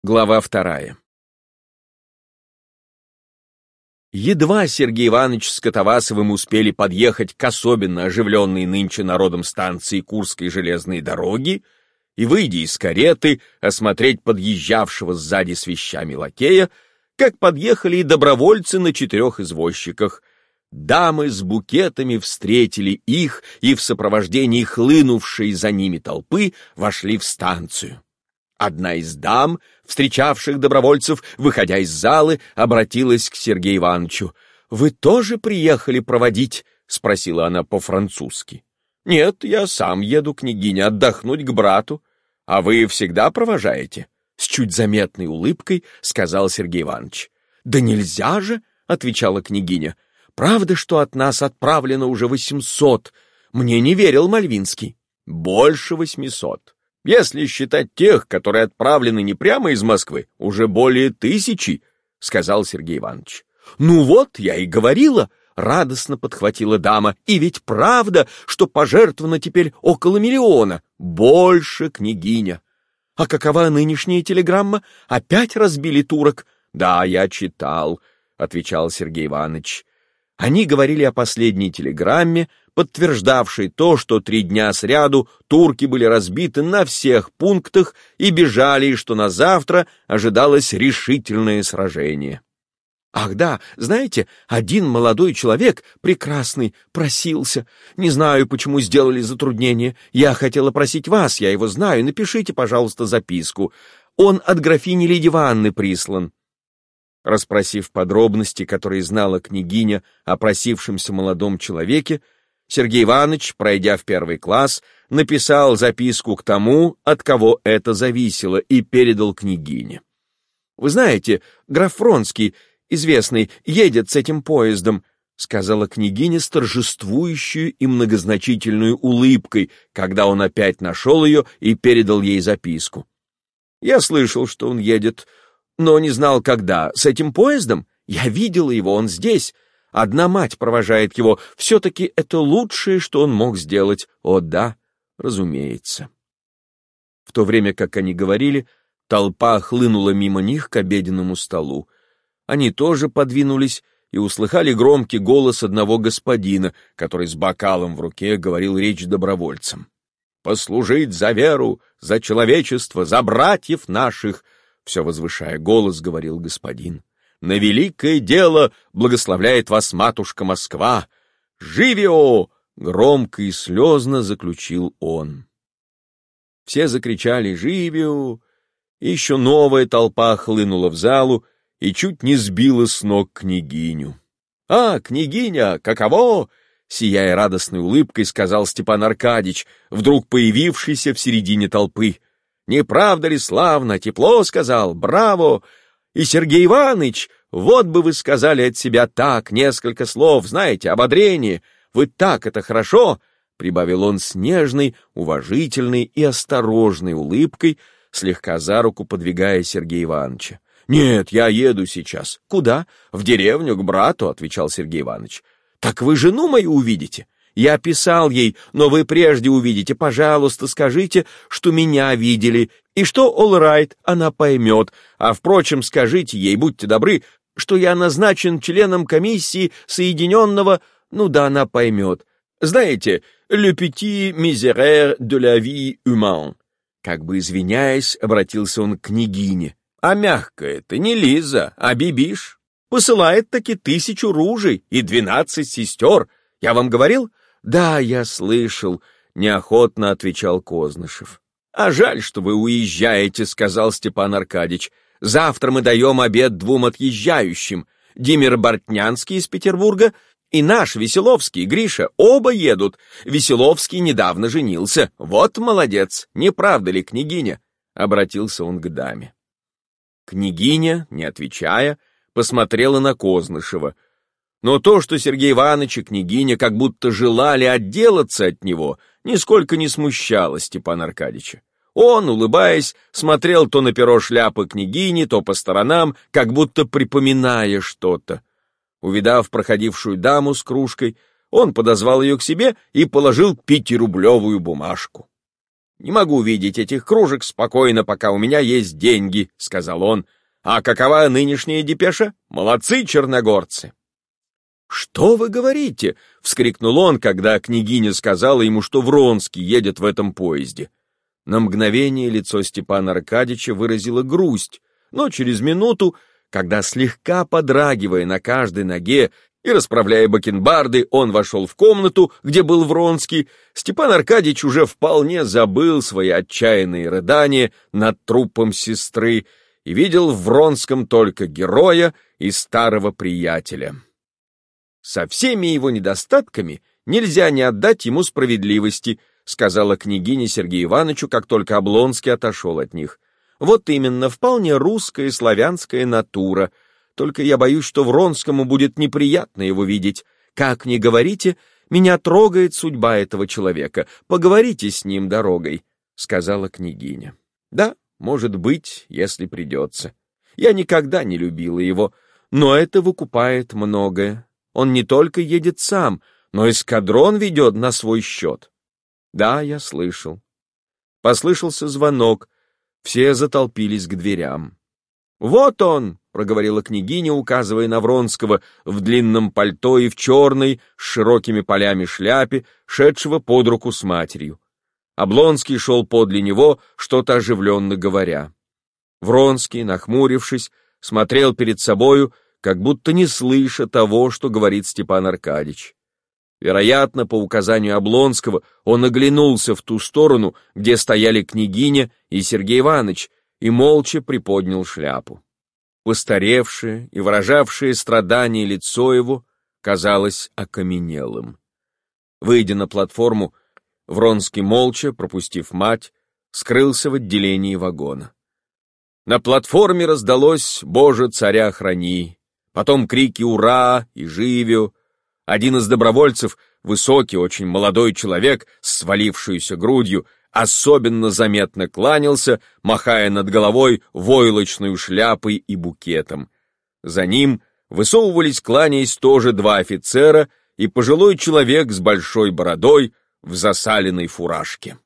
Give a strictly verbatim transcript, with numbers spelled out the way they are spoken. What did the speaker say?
Глава вторая. Едва Сергей Иванович с Катавасовым успели подъехать к особенно оживленной нынче народом станции Курской железной дороги и, выйдя из кареты, осмотреть подъезжавшего сзади с вещами лакея, как подъехали и добровольцы на четырех извозчиках. Дамы с букетами встретили их и в сопровождении хлынувшей за ними толпы вошли в станцию. Одна из дам, встречавших добровольцев, выходя из залы, обратилась к Сергею Ивановичу. «Вы тоже приехали проводить?» — спросила она по-французски. «Нет, я сам еду, княгиня, отдохнуть к брату. А вы всегда провожаете?» С чуть заметной улыбкой сказал Сергей Иванович. «Да нельзя же!» — отвечала княгиня. «Правда, что от нас отправлено уже восемьсот? Мне не верил Мальвинский». «Больше восьмисот. Если считать тех, которые отправлены не прямо из Москвы, уже более тысячи», — сказал Сергей Иванович. «Ну вот, я и говорила», — радостно подхватила дама. «И ведь правда, что пожертвовано теперь около миллиона. Больше, княгиня». «А какова нынешняя телеграмма? Опять разбили турок?» «Да, я читал», — отвечал Сергей Иванович. Они говорили о последней телеграмме, подтверждавшей то, что три дня сряду турки были разбиты на всех пунктах и бежали, и что на завтра ожидалось решительное сражение. «Ах да, знаете, один молодой человек, прекрасный, просился. Не знаю, почему сделали затруднение. Я хотела просить вас, я его знаю, напишите, пожалуйста, записку. Он от графини Лидии Ивановны прислан». Расспросив подробности, которые знала княгиня о просившемся молодом человеке, Сергей Иванович, пройдя в первый класс, написал записку к тому, от кого это зависело, и передал княгине. «Вы знаете, граф Вронский, известный, едет с этим поездом», — сказала княгиня с торжествующей и многозначительной улыбкой, когда он опять нашел ее и передал ей записку. «Я слышал, что он едет, но не знал, когда. С этим поездом? Я видела его, он здесь. Одна мать провожает его. Все-таки это лучшее, что он мог сделать. О да, разумеется». В то время, как они говорили, толпа хлынула мимо них к обеденному столу. Они тоже подвинулись и услыхали громкий голос одного господина, который с бокалом в руке говорил речь добровольцам. «Послужить за веру, за человечество, за братьев наших!» Все возвышая голос, говорил господин. «На великое дело благословляет вас матушка Москва! Живио!» Громко и слезно заключил он. Все закричали «Живио!», и еще новая толпа хлынула в залу и чуть не сбила с ног княгиню. «А, княгиня, каково?» — сияя радостной улыбкой, сказал Степан Аркадьич, вдруг появившийся в середине толпы. «Не правда ли славно? Тепло сказал? Браво! И Сергей Иванович, вот бы вы сказали от себя так, несколько слов, знаете, ободрение. Вы так это хорошо!» — прибавил он с нежной, уважительной и осторожной улыбкой, слегка за руку подвигая Сергея Ивановича. «Нет, я еду сейчас». «Куда?» «В деревню, к брату», — отвечал Сергей Иванович. «Так вы жену мою увидите?» «Я писал ей, но вы прежде увидите. Пожалуйста, скажите, что меня видели, и что all right, она поймет. А, впрочем, скажите ей, будьте добры, что я назначен членом комиссии Соединенного, ну да, она поймет. Знаете, le petit misère de la vie humaine». Как бы извиняясь, обратился он к княгине. «А мягкая-то не Лиза, а Бибиш. Посылает таки тысячу ружей и двенадцать сестер. Я вам говорил?» «Да, я слышал», — неохотно отвечал Кознышев. «А жаль, что вы уезжаете», — сказал Степан Аркадьич. «Завтра мы даем обед двум отъезжающим. Димир Бортнянский из Петербурга и наш Веселовский, Гриша, оба едут. Веселовский недавно женился. Вот молодец, не правда ли, княгиня?» — обратился он к даме. Княгиня, не отвечая, посмотрела на Кознышева. Но то, что Сергей Иванович и княгиня как будто желали отделаться от него, нисколько не смущало Степана Аркадьича. Он, улыбаясь, смотрел то на перо шляпы княгини, то по сторонам, как будто припоминая что-то. Увидав проходившую даму с кружкой, он подозвал ее к себе и положил пятирублевую бумажку. «Не могу видеть этих кружек спокойно, пока у меня есть деньги», — сказал он. «А какова нынешняя депеша? Молодцы, черногорцы!» «Что вы говорите?» — вскрикнул он, когда княгиня сказала ему, что Вронский едет в этом поезде. На мгновение лицо Степана Аркадьича выразило грусть, но через минуту, когда, слегка подрагивая на каждой ноге и расправляя бакенбарды, он вошел в комнату, где был Вронский, Степан Аркадьич уже вполне забыл свои отчаянные рыдания над трупом сестры и видел в Вронском только героя и старого приятеля. «Со всеми его недостатками нельзя не отдать ему справедливости», сказала княгиня Сергею Ивановичу, как только Облонский отошел от них. «Вот именно, вполне русская и славянская натура. Только я боюсь, что Вронскому будет неприятно его видеть. Как ни говорите, меня трогает судьба этого человека. Поговорите с ним дорогой», — сказала княгиня. «Да, может быть, если придется. Я никогда не любила его, но это выкупает многое. Он не только едет сам, но эскадрон ведет на свой счет». «Да, я слышал». Послышался звонок. Все затолпились к дверям. «Вот он!» — проговорила княгиня, указывая на Вронского в длинном пальто и в черной, с широкими полями шляпе, шедшего под руку с матерью. Облонский шел подле него, что-то оживленно говоря. Вронский, нахмурившись, смотрел перед собою, как будто не слыша того, что говорит Степан Аркадьич. Вероятно, по указанию Облонского, он оглянулся в ту сторону, где стояли княгиня и Сергей Иванович, и молча приподнял шляпу. Постаревшее и выражавшее страдание лицо его казалось окаменелым. Выйдя на платформу, Вронский молча, пропустив мать, скрылся в отделении вагона. На платформе раздалось «Боже, царя храни!», потом крики «Ура!» и «Живю!». Один из добровольцев, высокий, очень молодой человек с свалившейся грудью, особенно заметно кланялся, махая над головой войлочной шляпой и букетом. За ним высовывались, кланяясь, тоже два офицера и пожилой человек с большой бородой в засаленной фуражке.